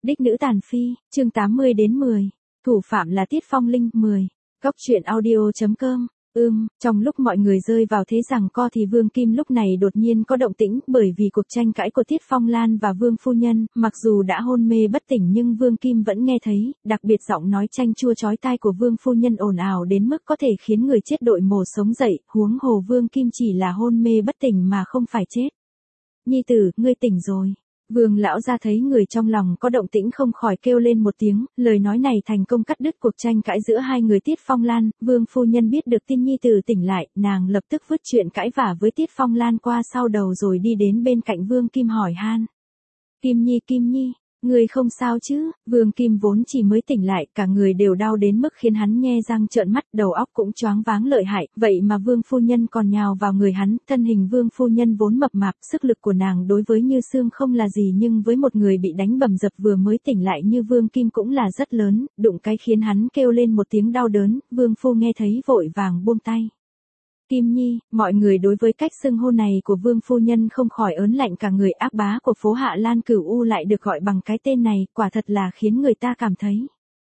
Đích nữ tàn phi, chương 80 đến 10. Thủ phạm là Tiết Phong Linh, 10. Góc truyện audio.com. Trong lúc mọi người rơi vào thế giằng co thì Vương Kim lúc này đột nhiên có động tĩnh, bởi vì cuộc tranh cãi của Tiết Phong Lan và Vương phu nhân, mặc dù đã hôn mê bất tỉnh nhưng Vương Kim vẫn nghe thấy, đặc biệt giọng nói chanh chua chói tai của Vương phu nhân ồn ào đến mức có thể khiến người chết đội mồ sống dậy, huống hồ Vương Kim chỉ là hôn mê bất tỉnh mà không phải chết. Nhi tử, ngươi tỉnh rồi. Vương lão ra thấy người trong lòng có động tĩnh không khỏi kêu lên một tiếng, lời nói này thành công cắt đứt cuộc tranh cãi giữa hai người. Tiết Phong Lan, Vương phu nhân biết được tin nhi tử tỉnh lại, nàng lập tức vứt chuyện cãi vả với Tiết Phong Lan qua sau đầu rồi đi đến bên cạnh Vương Kim hỏi han. Kim Nhi, người không sao chứ? Vương Kim vốn chỉ mới tỉnh lại, cả người đều đau đến mức khiến hắn nhe răng trợn mắt, đầu óc cũng choáng váng lợi hại, vậy mà Vương phu nhân còn nhào vào người hắn, thân hình Vương phu nhân vốn mập mạp, sức lực của nàng đối với Như Sương không là gì nhưng với một người bị đánh bầm dập vừa mới tỉnh lại như Vương Kim cũng là rất lớn, đụng cái khiến hắn kêu lên một tiếng đau đớn, Vương phu nghe thấy vội vàng buông tay. Kim Nhi, mọi người đối với cách xưng hô này của Vương phu nhân không khỏi ớn lạnh, cả người ác bá của phố Hạ Lan Cửu U lại được gọi bằng cái tên này, quả thật là khiến người ta cảm thấy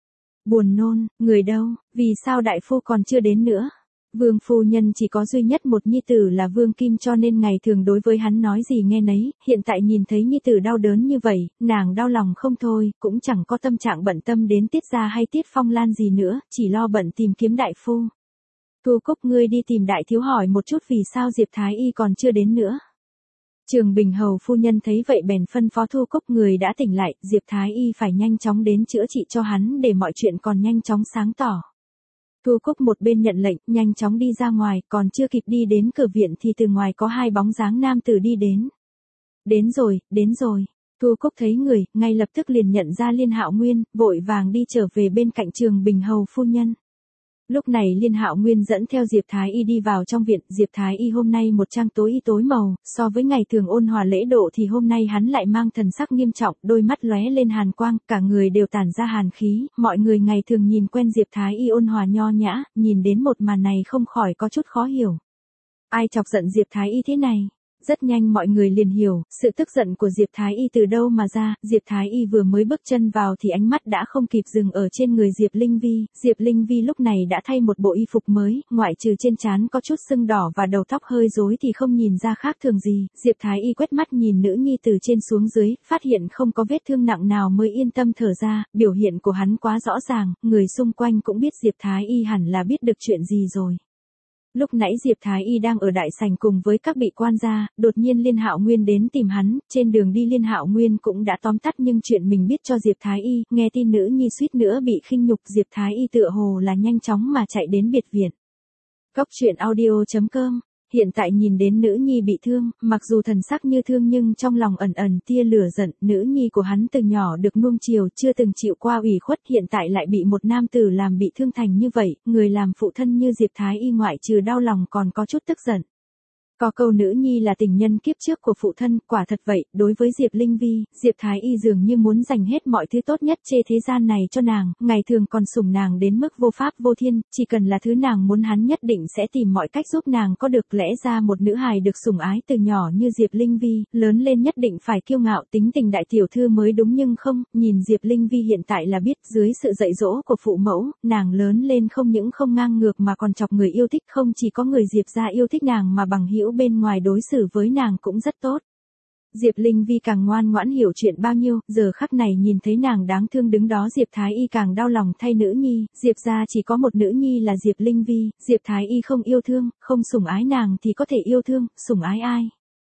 buồn nôn. Người đâu, vì sao đại phu còn chưa đến nữa? Vương phu nhân chỉ có duy nhất một nhi tử là Vương Kim cho nên ngày thường đối với hắn nói gì nghe nấy, hiện tại nhìn thấy nhi tử đau đớn như vậy, nàng đau lòng không thôi, cũng chẳng có tâm trạng bận tâm đến Tiết gia hay Tiết Phong Lan gì nữa, chỉ lo bận tìm kiếm đại phu. Thu Cúc, ngươi đi tìm đại thiếu hỏi một chút vì sao Diệp Thái Y còn chưa đến nữa. Trường Bình Hầu phu nhân thấy vậy bèn phân phó Thu Cúc, người đã tỉnh lại, Diệp Thái Y phải nhanh chóng đến chữa trị cho hắn để mọi chuyện còn nhanh chóng sáng tỏ. Thu Cúc một bên nhận lệnh, nhanh chóng đi ra ngoài, còn chưa kịp đi đến cửa viện thì từ ngoài có hai bóng dáng nam tử đi đến. Đến rồi. Thu Cúc thấy người, ngay lập tức liền nhận ra Liên Hạo Nguyên, vội vàng đi trở về bên cạnh Trường Bình Hầu phu nhân. Lúc này Liên Hạo Nguyên dẫn theo Diệp Thái Y đi vào trong viện, Diệp Thái Y hôm nay một trang tối màu, so với ngày thường ôn hòa lễ độ thì hôm nay hắn lại mang thần sắc nghiêm trọng, đôi mắt lóe lên hàn quang, cả người đều tản ra hàn khí, mọi người ngày thường nhìn quen Diệp Thái Y ôn hòa nho nhã, nhìn đến một màn này không khỏi có chút khó hiểu. Ai chọc giận Diệp Thái Y thế này? Rất nhanh mọi người liền hiểu, sự tức giận của Diệp Thái Y từ đâu mà ra. Diệp Thái Y vừa mới bước chân vào thì ánh mắt đã không kịp dừng ở trên người Diệp Linh Vi. Diệp Linh Vi lúc này đã thay một bộ y phục mới, ngoại trừ trên trán có chút sưng đỏ và đầu tóc hơi rối thì không nhìn ra khác thường gì. Diệp Thái Y quét mắt nhìn nữ nhi từ trên xuống dưới, phát hiện không có vết thương nặng nào mới yên tâm thở ra, biểu hiện của hắn quá rõ ràng, người xung quanh cũng biết Diệp Thái Y hẳn là biết được chuyện gì rồi. Lúc nãy Diệp Thái Y đang ở đại sảnh cùng với các vị quan gia, đột nhiên Liên Hạo Nguyên đến tìm hắn, trên đường đi Liên Hạo Nguyên cũng đã tóm tắt nhưng chuyện mình biết cho Diệp Thái Y, nghe tin nữ nhi suýt nữa bị khinh nhục, Diệp Thái Y tựa hồ là nhanh chóng mà chạy đến biệt viện. Góc truyện audio.com. Hiện tại nhìn đến nữ nhi bị thương, mặc dù thần sắc như thương nhưng trong lòng ẩn tia lửa giận, nữ nhi của hắn từ nhỏ được nuông chiều, chưa từng chịu qua ủy khuất, hiện tại lại bị một nam tử làm bị thương thành như vậy, người làm phụ thân như Diệp Thái Y ngoại trừ đau lòng còn có chút tức giận. Có câu nữ nhi là tình nhân kiếp trước của phụ thân, quả thật vậy, đối với Diệp Linh Vi, Diệp Thái Y dường như muốn dành hết mọi thứ tốt nhất trên thế gian này cho nàng, ngày thường còn sủng nàng đến mức vô pháp vô thiên, chỉ cần là thứ nàng muốn hắn nhất định sẽ tìm mọi cách giúp nàng có được. Lẽ ra một nữ hài được sủng ái từ nhỏ như Diệp Linh Vi, lớn lên nhất định phải kiêu ngạo tính tình đại tiểu thư mới đúng nhưng không, nhìn Diệp Linh Vi hiện tại là biết dưới sự dạy dỗ của phụ mẫu, nàng lớn lên không những không ngang ngược mà còn chọc người yêu thích, không chỉ có người Diệp gia yêu thích nàng mà bằng hữu bên ngoài đối xử với nàng cũng rất tốt. Diệp Linh Vi càng ngoan ngoãn hiểu chuyện bao nhiêu, giờ khắc này nhìn thấy nàng đáng thương đứng đó Diệp Thái Y càng đau lòng thay nữ nhi, Diệp gia chỉ có một nữ nhi là Diệp Linh Vi, Diệp Thái Y không yêu thương, không sủng ái nàng thì có thể yêu thương, sủng ái ai?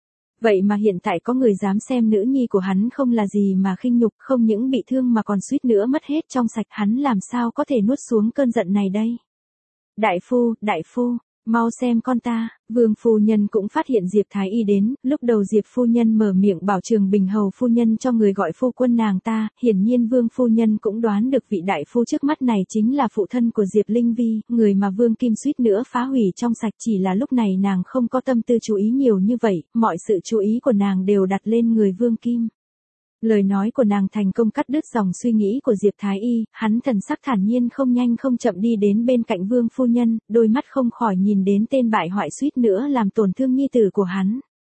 Vậy mà hiện tại có người dám xem nữ nhi của hắn không là gì mà khinh nhục, không những bị thương mà còn suýt nữa mất hết trong sạch, hắn làm sao có thể nuốt xuống cơn giận này đây? Đại phu, mau xem con ta. Vương phu nhân cũng phát hiện Diệp Thái Y đến, lúc đầu Diệp phu nhân mở miệng bảo Trường Bình Hầu phu nhân cho người gọi phu quân nàng ta, hiển nhiên Vương phu nhân cũng đoán được vị đại phu trước mắt này chính là phụ thân của Diệp Linh Vi, người mà Vương Kim suýt nữa phá hủy trong sạch, chỉ là lúc này nàng không có tâm tư chú ý nhiều như vậy, mọi sự chú ý của nàng đều đặt lên người Vương Kim. Lời nói của nàng thành công cắt đứt dòng suy nghĩ của Diệp Thái Y, hắn thần sắc thản nhiên không nhanh không chậm đi đến bên cạnh Vương phu nhân, đôi mắt không khỏi nhìn đến tên bại hoại suýt nữa làm tổn thương nhi tử của hắn.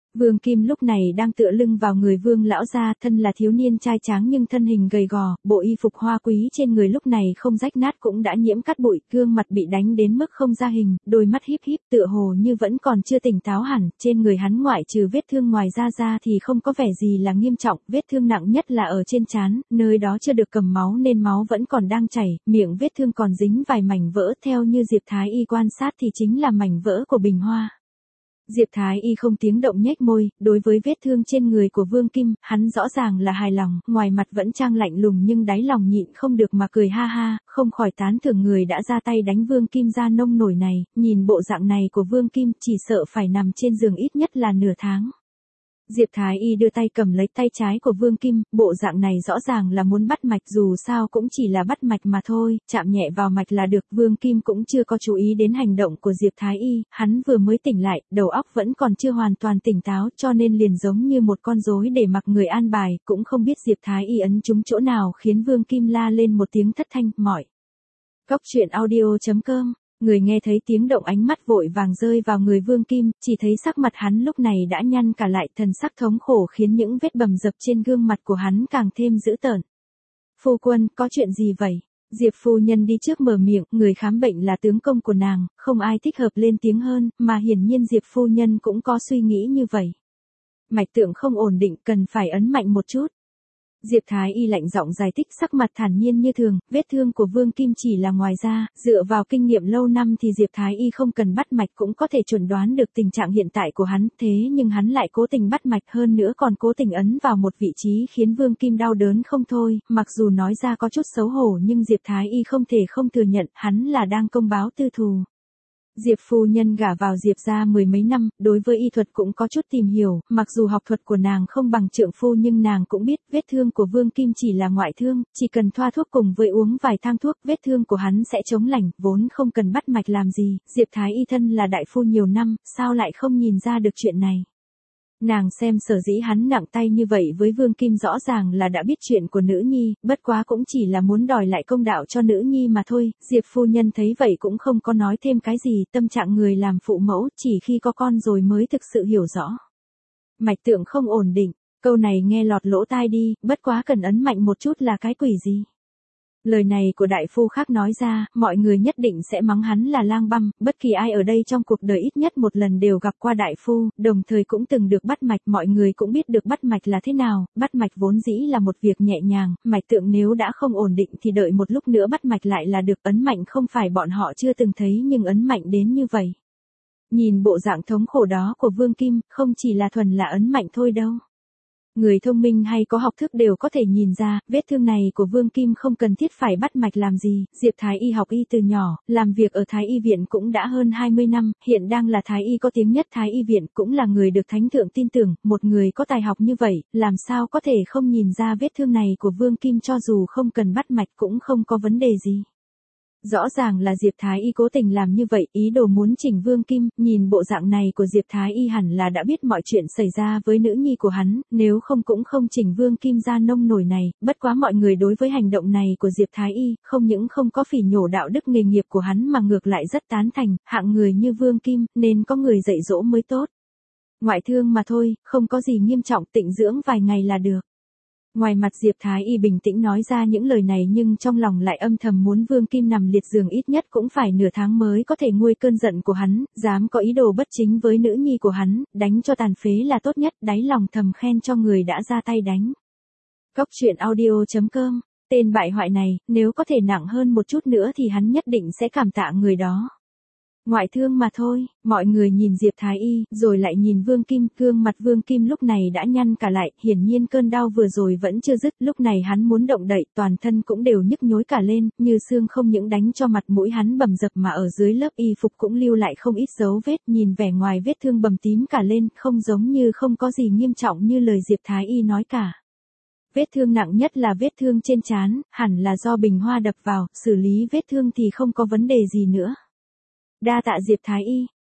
Vương Kim lúc này đang tựa lưng vào người Vương lão gia, thân là thiếu niên trai tráng nhưng thân hình gầy gò, bộ y phục hoa quý trên người lúc này không rách nát cũng đã nhiễm cát bụi, gương mặt bị đánh đến mức không ra hình, đôi mắt híp híp tựa hồ như vẫn còn chưa tỉnh táo hẳn, trên người hắn ngoại trừ vết thương ngoài da thì không có vẻ gì là nghiêm trọng, vết thương nặng nhất là ở trên trán, nơi đó chưa được cầm máu nên máu vẫn còn đang chảy, miệng vết thương còn dính vài mảnh vỡ, theo như Diệp Thái Y quan sát thì chính là mảnh vỡ của bình hoa. Diệp Thái Y không tiếng động nhếch môi, đối với vết thương trên người của Vương Kim, hắn rõ ràng là hài lòng, ngoài mặt vẫn trang lạnh lùng nhưng đáy lòng nhịn không được mà cười ha ha, không khỏi tán thưởng người đã ra tay đánh Vương Kim ra nông nổi này, nhìn bộ dạng này của Vương Kim chỉ sợ phải nằm trên giường ít nhất là nửa tháng. Diệp Thái Y đưa tay cầm lấy tay trái của Vương Kim, bộ dạng này rõ ràng là muốn bắt mạch, dù sao cũng chỉ là bắt mạch mà thôi, chạm nhẹ vào mạch là được. Vương Kim cũng chưa có chú ý đến hành động của Diệp Thái Y, hắn vừa mới tỉnh lại, đầu óc vẫn còn chưa hoàn toàn tỉnh táo cho nên liền giống như một con rối để mặc người an bài, cũng không biết Diệp Thái Y ấn trúng chỗ nào khiến Vương Kim la lên một tiếng thất thanh, mỏi. Góc truyện audio.com. Người nghe thấy tiếng động ánh mắt vội vàng rơi vào người Vương Kim, chỉ thấy sắc mặt hắn lúc này đã nhăn cả lại, thần sắc thống khổ khiến những vết bầm dập trên gương mặt của hắn càng thêm dữ tợn. Phu quân, có chuyện gì vậy? Diệp phu nhân đi trước mở miệng, người khám bệnh là tướng công của nàng, không ai thích hợp lên tiếng hơn, mà hiển nhiên Diệp phu nhân cũng có suy nghĩ như vậy. Mạch tượng không ổn định, cần phải ấn mạnh một chút. Diệp Thái Y lạnh giọng giải thích, sắc mặt thản nhiên như thường, vết thương của Vương Kim chỉ là ngoài da, dựa vào kinh nghiệm lâu năm thì Diệp Thái Y không cần bắt mạch cũng có thể chuẩn đoán được tình trạng hiện tại của hắn, thế nhưng hắn lại cố tình bắt mạch, hơn nữa còn cố tình ấn vào một vị trí khiến Vương Kim đau đớn không thôi, mặc dù nói ra có chút xấu hổ nhưng Diệp Thái Y không thể không thừa nhận hắn là đang công báo tư thù. Diệp phu nhân gả vào Diệp gia mười mấy năm, đối với y thuật cũng có chút tìm hiểu, mặc dù học thuật của nàng không bằng trượng phu nhưng nàng cũng biết vết thương của Vương Kim chỉ là ngoại thương, chỉ cần thoa thuốc cùng với uống vài thang thuốc, vết thương của hắn sẽ chống lành, vốn không cần bắt mạch làm gì. Diệp Thái Y thân là đại phu nhiều năm, sao lại không nhìn ra được chuyện này. Nàng xem sở dĩ hắn nặng tay như vậy với Vương Kim rõ ràng là đã biết chuyện của nữ nhi, bất quá cũng chỉ là muốn đòi lại công đạo cho nữ nhi mà thôi. Diệp phu nhân thấy vậy cũng không có nói thêm cái gì, tâm trạng người làm phụ mẫu chỉ khi có con rồi mới thực sự hiểu rõ. Mạch tượng không ổn định, câu này nghe lọt lỗ tai đi, bất quá cần ấn mạnh một chút là cái quỷ gì. Lời này của đại phu khác nói ra, mọi người nhất định sẽ mắng hắn là lang băm, bất kỳ ai ở đây trong cuộc đời ít nhất một lần đều gặp qua đại phu, đồng thời cũng từng được bắt mạch, mọi người cũng biết được bắt mạch là thế nào, bắt mạch vốn dĩ là một việc nhẹ nhàng, mạch tượng nếu đã không ổn định thì đợi một lúc nữa bắt mạch lại là được, ấn mạnh không phải bọn họ chưa từng thấy nhưng ấn mạnh đến như vậy. Nhìn bộ dạng thống khổ đó của Vương Kim, không chỉ là thuần là ấn mạnh thôi đâu. Người thông minh hay có học thức đều có thể nhìn ra, vết thương này của Vương Kim không cần thiết phải bắt mạch làm gì. Diệp Thái Y học y từ nhỏ, làm việc ở Thái Y viện cũng đã hơn 20 năm, hiện đang là Thái Y có tiếng nhất Thái Y viện, cũng là người được Thánh Thượng tin tưởng, một người có tài học như vậy, làm sao có thể không nhìn ra vết thương này của Vương Kim, cho dù không cần bắt mạch cũng không có vấn đề gì. Rõ ràng là Diệp Thái Y cố tình làm như vậy, ý đồ muốn chỉnh Vương Kim, nhìn bộ dạng này của Diệp Thái Y hẳn là đã biết mọi chuyện xảy ra với nữ nhi của hắn, nếu không cũng không chỉnh Vương Kim ra nông nổi này, bất quá mọi người đối với hành động này của Diệp Thái Y, không những không có phỉ nhổ đạo đức nghề nghiệp của hắn mà ngược lại rất tán thành, hạng người như Vương Kim, nên có người dạy dỗ mới tốt. Ngoại thương mà thôi, không có gì nghiêm trọng, tịnh dưỡng vài ngày là được. Ngoài mặt Diệp Thái Y bình tĩnh nói ra những lời này nhưng trong lòng lại âm thầm muốn Vương Kim nằm liệt giường ít nhất cũng phải nửa tháng mới có thể nguôi cơn giận của hắn, dám có ý đồ bất chính với nữ nhi của hắn, đánh cho tàn phế là tốt nhất, đáy lòng thầm khen cho người đã ra tay đánh. Góc truyện audio.com, tên bại hoại này, nếu có thể nặng hơn một chút nữa thì hắn nhất định sẽ cảm tạ người đó. Ngoại thương mà thôi, mọi người nhìn Diệp Thái Y, rồi lại nhìn Vương Kim, gương mặt Vương Kim lúc này đã nhăn cả lại, hiển nhiên cơn đau vừa rồi vẫn chưa dứt, lúc này hắn muốn động đậy, toàn thân cũng đều nhức nhối cả lên, như xương không những đánh cho mặt mũi hắn bầm dập mà ở dưới lớp y phục cũng lưu lại không ít dấu vết, nhìn vẻ ngoài vết thương bầm tím cả lên, không giống như không có gì nghiêm trọng như lời Diệp Thái Y nói cả. Vết thương nặng nhất là vết thương trên trán, hẳn là do bình hoa đập vào, xử lý vết thương thì không có vấn đề gì nữa. Đa tạ Diệp Thái Y.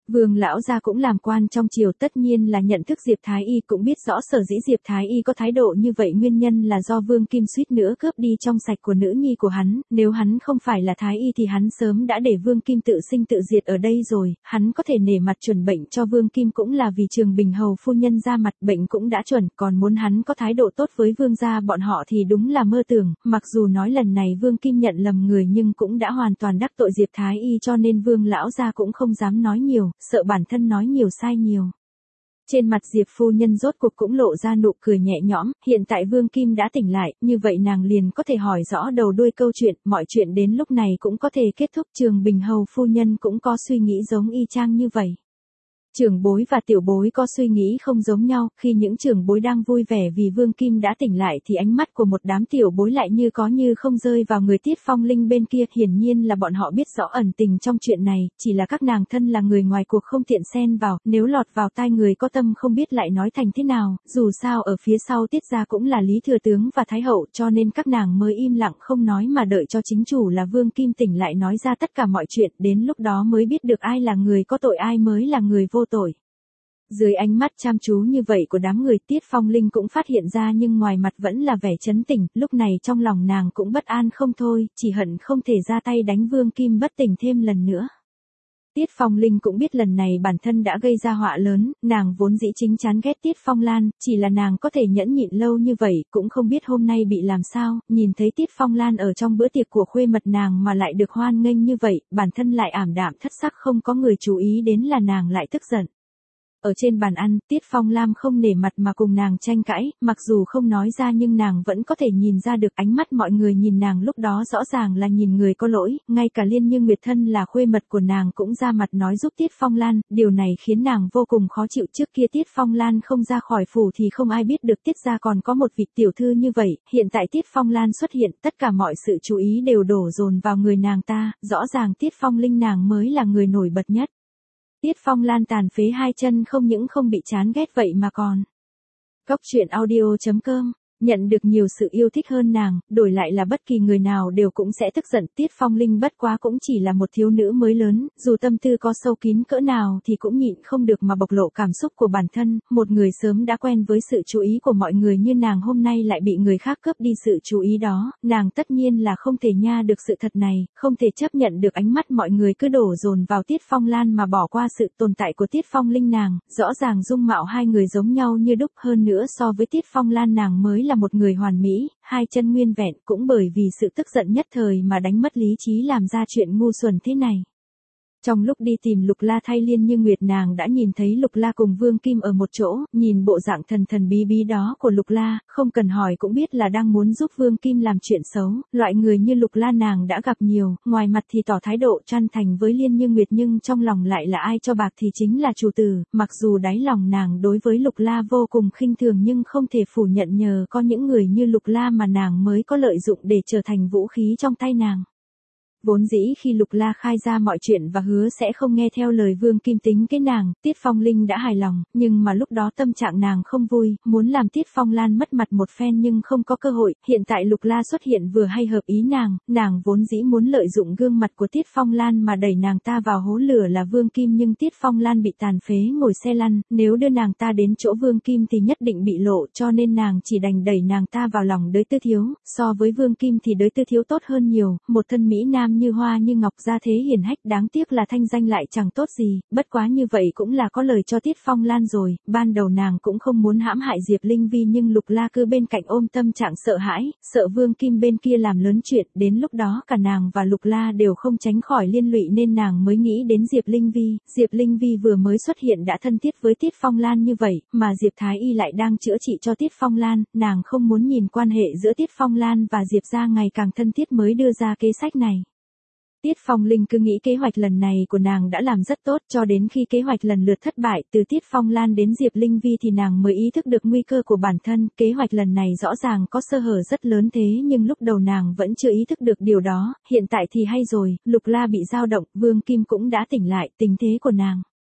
Vương lão gia cũng làm quan trong triều, tất nhiên là nhận thức Diệp Thái Y, cũng biết rõ sở dĩ Diệp Thái Y có thái độ như vậy nguyên nhân là do Vương Kim suýt nữa cướp đi trong sạch của nữ nhi của hắn, nếu hắn không phải là Thái Y thì hắn sớm đã để Vương Kim tự sinh tự diệt ở đây rồi, hắn có thể nể mặt chuẩn bệnh cho Vương Kim cũng là vì Trường Bình hầu phu nhân ra mặt, bệnh cũng đã chuẩn, còn muốn hắn có thái độ tốt với Vương gia bọn họ thì đúng là mơ tưởng, mặc dù nói lần này Vương Kim nhận lầm người nhưng cũng đã hoàn toàn đắc tội Diệp Thái Y cho nên Vương lão gia cũng không dám nói nhiều, sợ bản thân nói nhiều sai nhiều. Trên mặt Diệp phu nhân rốt cuộc cũng lộ ra nụ cười nhẹ nhõm, hiện tại Vương Kim đã tỉnh lại, như vậy nàng liền có thể hỏi rõ đầu đuôi câu chuyện, mọi chuyện đến lúc này cũng có thể kết thúc. Trường Bình hầu phu nhân cũng có suy nghĩ giống y chang như vậy. Trưởng bối và tiểu bối có suy nghĩ không giống nhau, khi những trưởng bối đang vui vẻ vì Vương Kim đã tỉnh lại thì ánh mắt của một đám tiểu bối lại như có như không rơi vào người Tiết Phong Linh bên kia, hiển nhiên là bọn họ biết rõ ẩn tình trong chuyện này, chỉ là các nàng thân là người ngoài cuộc không tiện xen vào, nếu lọt vào tai người có tâm không biết lại nói thành thế nào, dù sao ở phía sau Tiết gia cũng là Lý Thừa Tướng và Thái Hậu cho nên các nàng mới im lặng không nói mà đợi cho chính chủ là Vương Kim tỉnh lại nói ra tất cả mọi chuyện, đến lúc đó mới biết được ai là người có tội ai mới là người vô tội. Dưới ánh mắt chăm chú như vậy của đám người, Tiết Phong Linh cũng phát hiện ra nhưng ngoài mặt vẫn là vẻ trấn tĩnh, lúc này trong lòng nàng cũng bất an không thôi, chỉ hận không thể ra tay đánh Vương Kim bất tỉnh thêm lần nữa. Tiết Phong Linh cũng biết lần này bản thân đã gây ra họa lớn, nàng vốn dĩ chính chán ghét Tiết Phong Lan, chỉ là nàng có thể nhẫn nhịn lâu như vậy, cũng không biết hôm nay bị làm sao, nhìn thấy Tiết Phong Lan ở trong bữa tiệc của khuê mật nàng mà lại được hoan nghênh như vậy, bản thân lại ảm đạm thất sắc, không có người chú ý đến là nàng lại tức giận. Ở trên bàn ăn, Tiết Phong Lam không nể mặt mà cùng nàng tranh cãi, mặc dù không nói ra nhưng nàng vẫn có thể nhìn ra được ánh mắt mọi người nhìn nàng lúc đó rõ ràng là nhìn người có lỗi, ngay cả Liên Như Nguyệt thân là khuê mật của nàng cũng ra mặt nói giúp Tiết Phong Lan, điều này khiến nàng vô cùng khó chịu. Trước kia Tiết Phong Lan không ra khỏi phủ thì không ai biết được Tiết gia còn có một vị tiểu thư như vậy, hiện tại Tiết Phong Lan xuất hiện, tất cả mọi sự chú ý đều đổ dồn vào người nàng ta, rõ ràng Tiết Phong Linh nàng mới là người nổi bật nhất. Tiết Phong Lan tàn phế hai chân không những không bị chán ghét vậy mà còn. Cốc truyện audio.com nhận được nhiều sự yêu thích hơn nàng, đổi lại là bất kỳ người nào đều cũng sẽ tức giận. Tiết Phong Linh bất quá cũng chỉ là một thiếu nữ mới lớn, dù tâm tư có sâu kín cỡ nào thì cũng nhịn không được mà bộc lộ cảm xúc của bản thân, một người sớm đã quen với sự chú ý của mọi người như nàng hôm nay lại bị người khác cướp đi sự chú ý đó, nàng tất nhiên là không thể nha được sự thật này, không thể chấp nhận được ánh mắt mọi người cứ đổ dồn vào Tiết Phong Lan mà bỏ qua sự tồn tại của Tiết Phong Linh nàng, rõ ràng dung mạo hai người giống nhau như đúc, hơn nữa so với Tiết Phong Lan nàng mới là một người hoàn mỹ, hai chân nguyên vẹn, cũng bởi vì sự tức giận nhất thời mà đánh mất lý trí làm ra chuyện ngu xuẩn thế này. Trong lúc đi tìm Lục La thay Liên Như Nguyệt nàng đã nhìn thấy Lục La cùng Vương Kim ở một chỗ, nhìn bộ dạng thần thần bí bí đó của Lục La, không cần hỏi cũng biết là đang muốn giúp Vương Kim làm chuyện xấu, loại người như Lục La nàng đã gặp nhiều, ngoài mặt thì tỏ thái độ chân thành với Liên Như Nguyệt nhưng trong lòng lại là ai cho bạc thì chính là chủ tử, mặc dù đáy lòng nàng đối với Lục La vô cùng khinh thường nhưng không thể phủ nhận nhờ có những người như Lục La mà nàng mới có lợi dụng để trở thành vũ khí trong tay nàng. Vốn dĩ khi Lục La khai ra mọi chuyện và hứa sẽ không nghe theo lời Vương Kim tính kế nàng, Tiết Phong Linh đã hài lòng, nhưng mà lúc đó tâm trạng nàng không vui, muốn làm Tiết Phong Lan mất mặt một phen nhưng không có cơ hội, hiện tại Lục La xuất hiện vừa hay hợp ý nàng vốn dĩ muốn lợi dụng gương mặt của Tiết Phong Lan mà đẩy nàng ta vào hố lửa là Vương Kim nhưng Tiết Phong Lan bị tàn phế ngồi xe lăn, nếu đưa nàng ta đến chỗ Vương Kim thì nhất định bị lộ cho nên nàng chỉ đành đẩy nàng ta vào lòng Đới Tư Thiếu, so với Vương Kim thì Đới Tư Thiếu tốt hơn nhiều, một thân mỹ nam như hoa như ngọc gia thế hiển hách, đáng tiếc là thanh danh lại chẳng tốt gì, bất quá như vậy cũng là có lời cho Tiết Phong Lan rồi, ban đầu nàng cũng không muốn hãm hại Diệp Linh Vi nhưng Lục La cứ bên cạnh ôm tâm trạng sợ hãi, sợ Vương Kim bên kia làm lớn chuyện, đến lúc đó cả nàng và Lục La đều không tránh khỏi liên lụy nên nàng mới nghĩ đến Diệp Linh Vi. Diệp Linh Vi vừa mới xuất hiện đã thân thiết với Tiết Phong Lan như vậy, mà Diệp Thái Y lại đang chữa trị cho Tiết Phong Lan, nàng không muốn nhìn quan hệ giữa Tiết Phong Lan và Diệp gia ngày càng thân thiết mới đưa ra kế sách này. Tiết Phong Linh cứ nghĩ kế hoạch lần này của nàng đã làm rất tốt cho đến khi kế hoạch lần lượt thất bại từ Tiết Phong Lan đến Diệp Linh Vi thì nàng mới ý thức được nguy cơ của bản thân, kế hoạch lần này rõ ràng có sơ hở rất lớn thế nhưng lúc đầu nàng vẫn chưa ý thức được điều đó, hiện tại thì hay rồi, Lục La bị dao động, Vương Kim cũng đã tỉnh lại, tình thế của nàng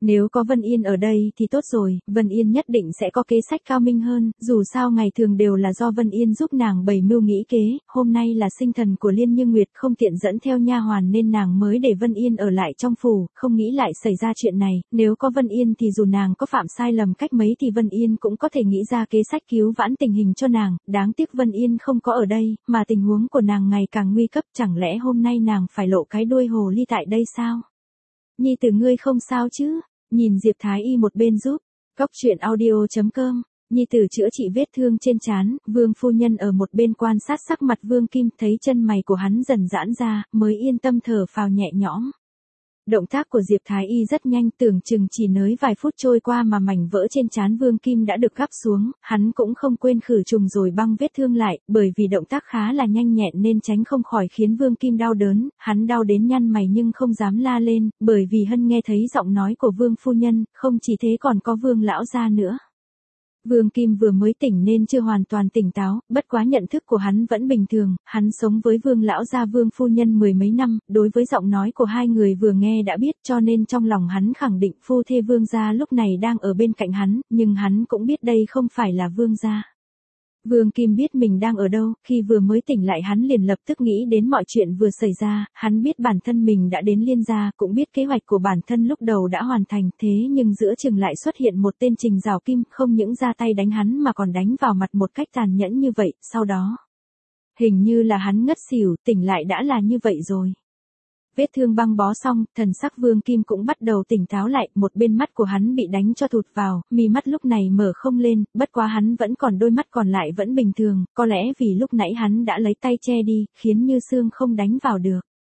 Nếu có Vân Yên ở đây thì tốt rồi, Vân Yên nhất định sẽ có kế sách cao minh hơn, dù sao ngày thường đều là do Vân Yên giúp nàng bày mưu nghĩ kế, hôm nay là sinh thần của Liên Như Nguyệt không tiện dẫn theo nha hoàn nên nàng mới để Vân Yên ở lại trong phủ, không nghĩ lại xảy ra chuyện này, nếu có Vân Yên thì dù nàng có phạm sai lầm cách mấy thì Vân Yên cũng có thể nghĩ ra kế sách cứu vãn tình hình cho nàng, đáng tiếc Vân Yên không có ở đây, mà tình huống của nàng ngày càng nguy cấp, chẳng lẽ hôm nay nàng phải lộ cái đuôi hồ ly tại đây sao? Nhi tử ngươi không sao chứ? Nhìn Diệp Thái Y một bên giúp. Cóc truyện audio.com. Nhi tử chữa trị vết thương trên trán, Vương phu nhân ở một bên quan sát sắc mặt Vương Kim, thấy chân mày của hắn dần giãn ra, mới yên tâm thở phào nhẹ nhõm. Động tác của Diệp Thái Y rất nhanh, tưởng chừng chỉ nới vài phút trôi qua mà mảnh vỡ trên trán Vương Kim đã được gắp xuống, hắn cũng không quên khử trùng rồi băng vết thương lại, bởi vì động tác khá là nhanh nhẹn nên tránh không khỏi khiến Vương Kim đau đớn, hắn đau đến nhăn mày nhưng không dám la lên, bởi vì Hân nghe thấy giọng nói của Vương phu nhân, không chỉ thế còn có Vương lão gia nữa. Vương Kim vừa mới tỉnh nên chưa hoàn toàn tỉnh táo, bất quá nhận thức của hắn vẫn bình thường, hắn sống với Vương lão gia Vương phu nhân mười mấy năm, đối với giọng nói của hai người vừa nghe đã biết cho nên trong lòng hắn khẳng định phu thê Vương gia lúc này đang ở bên cạnh hắn, nhưng hắn cũng biết đây không phải là Vương gia. Vương Kim biết mình đang ở đâu, khi vừa mới tỉnh lại hắn liền lập tức nghĩ đến mọi chuyện vừa xảy ra, hắn biết bản thân mình đã đến Liên gia, cũng biết kế hoạch của bản thân lúc đầu đã hoàn thành, thế nhưng giữa chừng lại xuất hiện một tên Trình Giảo Kim, không những ra tay đánh hắn mà còn đánh vào mặt một cách tàn nhẫn như vậy, sau đó hình như là hắn ngất xỉu, tỉnh lại đã là như vậy rồi. Vết thương băng bó xong, thần sắc Vương Kim cũng bắt đầu tỉnh táo lại, một bên mắt của hắn bị đánh cho thụt vào, mi mắt lúc này mở không lên, bất quá hắn vẫn còn đôi mắt còn lại vẫn bình thường, có lẽ vì lúc nãy hắn đã lấy tay che đi, khiến Như Sương không đánh vào được.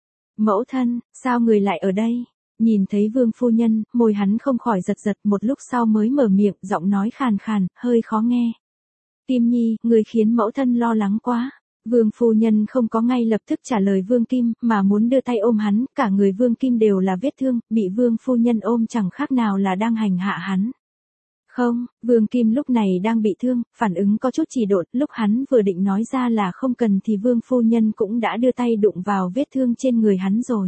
Mẫu thân, sao người lại ở đây? Nhìn thấy Vương phu nhân, môi hắn không khỏi giật giật, một lúc sau mới mở miệng, giọng nói khàn khàn, hơi khó nghe. Kim Nhi, người khiến mẫu thân lo lắng quá. Vương phu nhân không có ngay lập tức trả lời Vương Kim, mà muốn đưa tay ôm hắn, cả người Vương Kim đều là vết thương, bị Vương phu nhân ôm chẳng khác nào là đang hành hạ hắn. Không, Vương Kim lúc này đang bị thương, phản ứng có chút trì độn, lúc hắn vừa định nói ra là không cần thì Vương phu nhân cũng đã đưa tay đụng vào vết thương trên người hắn rồi.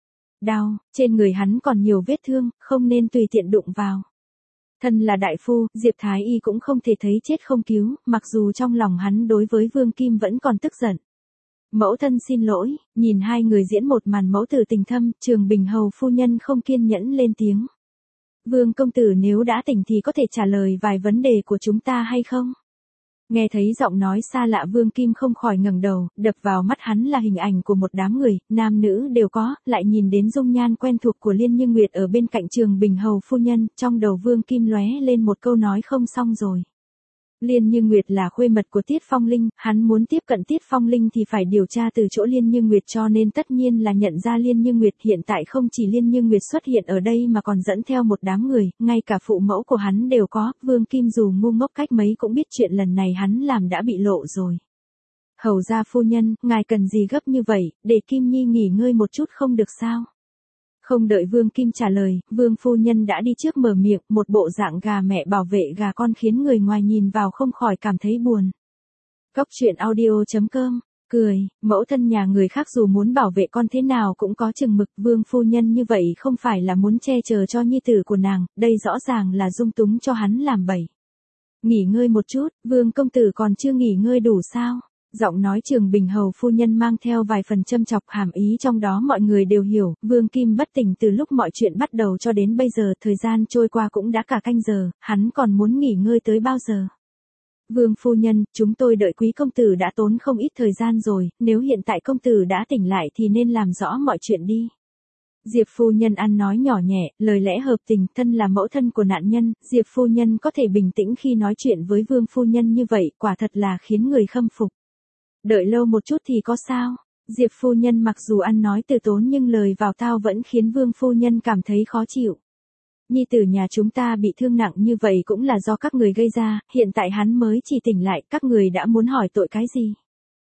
Đau, trên người hắn còn nhiều vết thương, không nên tùy tiện đụng vào. Thân là đại phu, Diệp Thái Y cũng không thể thấy chết không cứu, mặc dù trong lòng hắn đối với Vương Kim vẫn còn tức giận. Mẫu thân xin lỗi, nhìn hai người diễn một màn mẫu tử tình thâm, Trường Bình hầu phu nhân không kiên nhẫn lên tiếng. Vương công tử nếu đã tỉnh thì có thể trả lời vài vấn đề của chúng ta hay không? Nghe thấy giọng nói xa lạ Vương Kim không khỏi ngẩng đầu, đập vào mắt hắn là hình ảnh của một đám người, nam nữ đều có, lại nhìn đến dung nhan quen thuộc của Liên Như Nguyệt ở bên cạnh Trường Bình hầu phu nhân, trong đầu Vương Kim lóe lên một câu nói không xong rồi. Liên Như Nguyệt là khuê mật của Tiết Phong Linh, hắn muốn tiếp cận Tiết Phong Linh thì phải điều tra từ chỗ Liên Như Nguyệt cho nên tất nhiên là nhận ra Liên Như Nguyệt hiện tại không chỉ Liên Như Nguyệt xuất hiện ở đây mà còn dẫn theo một đám người, ngay cả phụ mẫu của hắn đều có, Vương Kim dù ngu ngốc cách mấy cũng biết chuyện lần này hắn làm đã bị lộ rồi. Hầu gia phu nhân, ngài cần gì gấp như vậy, để Kim Nhi nghỉ ngơi một chút không được sao? Không đợi Vương Kim trả lời, Vương phu nhân đã đi trước mở miệng, một bộ dạng gà mẹ bảo vệ gà con khiến người ngoài nhìn vào không khỏi cảm thấy buồn. Cóc truyện audio.com, cười, mẫu thân nhà người khác dù muốn bảo vệ con thế nào cũng có chừng mực, Vương phu nhân như vậy không phải là muốn che chở cho nhi tử của nàng, đây rõ ràng là dung túng cho hắn làm bậy. Nghỉ ngơi một chút, Vương công tử còn chưa nghỉ ngơi đủ sao? Giọng nói Trường Bình hầu phu nhân mang theo vài phần châm chọc, hàm ý trong đó mọi người đều hiểu, Vương Kim bất tỉnh từ lúc mọi chuyện bắt đầu cho đến bây giờ, thời gian trôi qua cũng đã cả canh giờ, hắn còn muốn nghỉ ngơi tới bao giờ? Vương phu nhân, chúng tôi đợi quý công tử đã tốn không ít thời gian rồi, nếu hiện tại công tử đã tỉnh lại thì nên làm rõ mọi chuyện đi. Diệp phu nhân ăn nói nhỏ nhẹ, lời lẽ hợp tình, thân là mẫu thân của nạn nhân, Diệp phu nhân có thể bình tĩnh khi nói chuyện với Vương phu nhân như vậy, quả thật là khiến người khâm phục. Đợi lâu một chút thì có sao? Diệp phu nhân mặc dù ăn nói từ tốn nhưng lời vào tai vẫn khiến Vương phu nhân cảm thấy khó chịu. Nhi tử nhà chúng ta bị thương nặng như vậy cũng là do các người gây ra, hiện tại hắn mới chỉ tỉnh lại, các người đã muốn hỏi tội cái gì?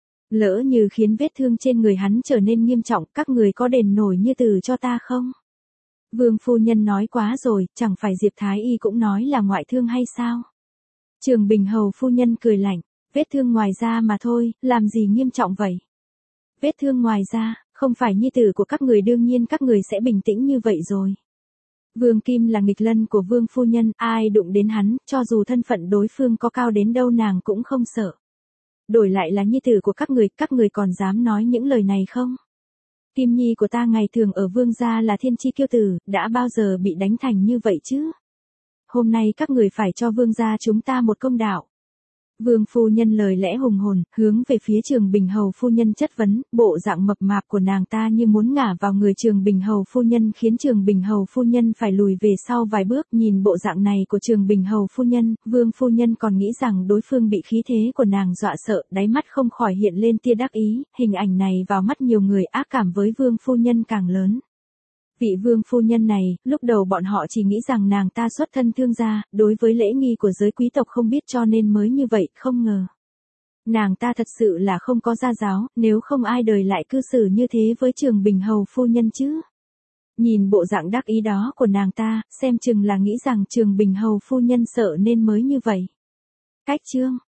Lỡ như khiến vết thương trên người hắn trở nên nghiêm trọng, các người có đền nổi như từ cho ta không? Vương phu nhân nói quá rồi, chẳng phải Diệp Thái Y cũng nói là ngoại thương hay sao? Trường Bình hầu phu nhân cười lạnh. Vết thương ngoài da mà thôi, làm gì nghiêm trọng vậy? Vết thương ngoài da, không phải nhi tử của các người đương nhiên các người sẽ bình tĩnh như vậy rồi. Vương Kim là nghịch lân của Vương phu nhân, ai đụng đến hắn, cho dù thân phận đối phương có cao đến đâu nàng cũng không sợ. Đổi lại là nhi tử của các người còn dám nói những lời này không? Kim Nhi của ta ngày thường ở Vương gia là thiên chi kiêu tử, đã bao giờ bị đánh thành như vậy chứ? Hôm nay các người phải cho Vương gia chúng ta một công đạo. Vương phu nhân lời lẽ hùng hồn, hướng về phía Trường Bình hầu phu nhân chất vấn, bộ dạng mập mạp của nàng ta như muốn ngả vào người Trường Bình hầu phu nhân khiến Trường Bình hầu phu nhân phải lùi về sau vài bước. Nhìn bộ dạng này của Trường Bình hầu phu nhân, Vương phu nhân còn nghĩ rằng đối phương bị khí thế của nàng dọa sợ, đáy mắt không khỏi hiện lên tia đắc ý, hình ảnh này vào mắt nhiều người ác cảm với Vương phu nhân càng lớn. Vị Vương phu nhân này, lúc đầu bọn họ chỉ nghĩ rằng nàng ta xuất thân thương gia, đối với lễ nghi của giới quý tộc không biết cho nên mới như vậy, không ngờ. Nàng ta thật sự là không có gia giáo, nếu không ai đời lại cư xử như thế với Trường Bình hầu phu nhân chứ. Nhìn bộ dạng đắc ý đó của nàng ta, xem chừng là nghĩ rằng Trường Bình hầu phu nhân sợ nên mới như vậy. Cách chương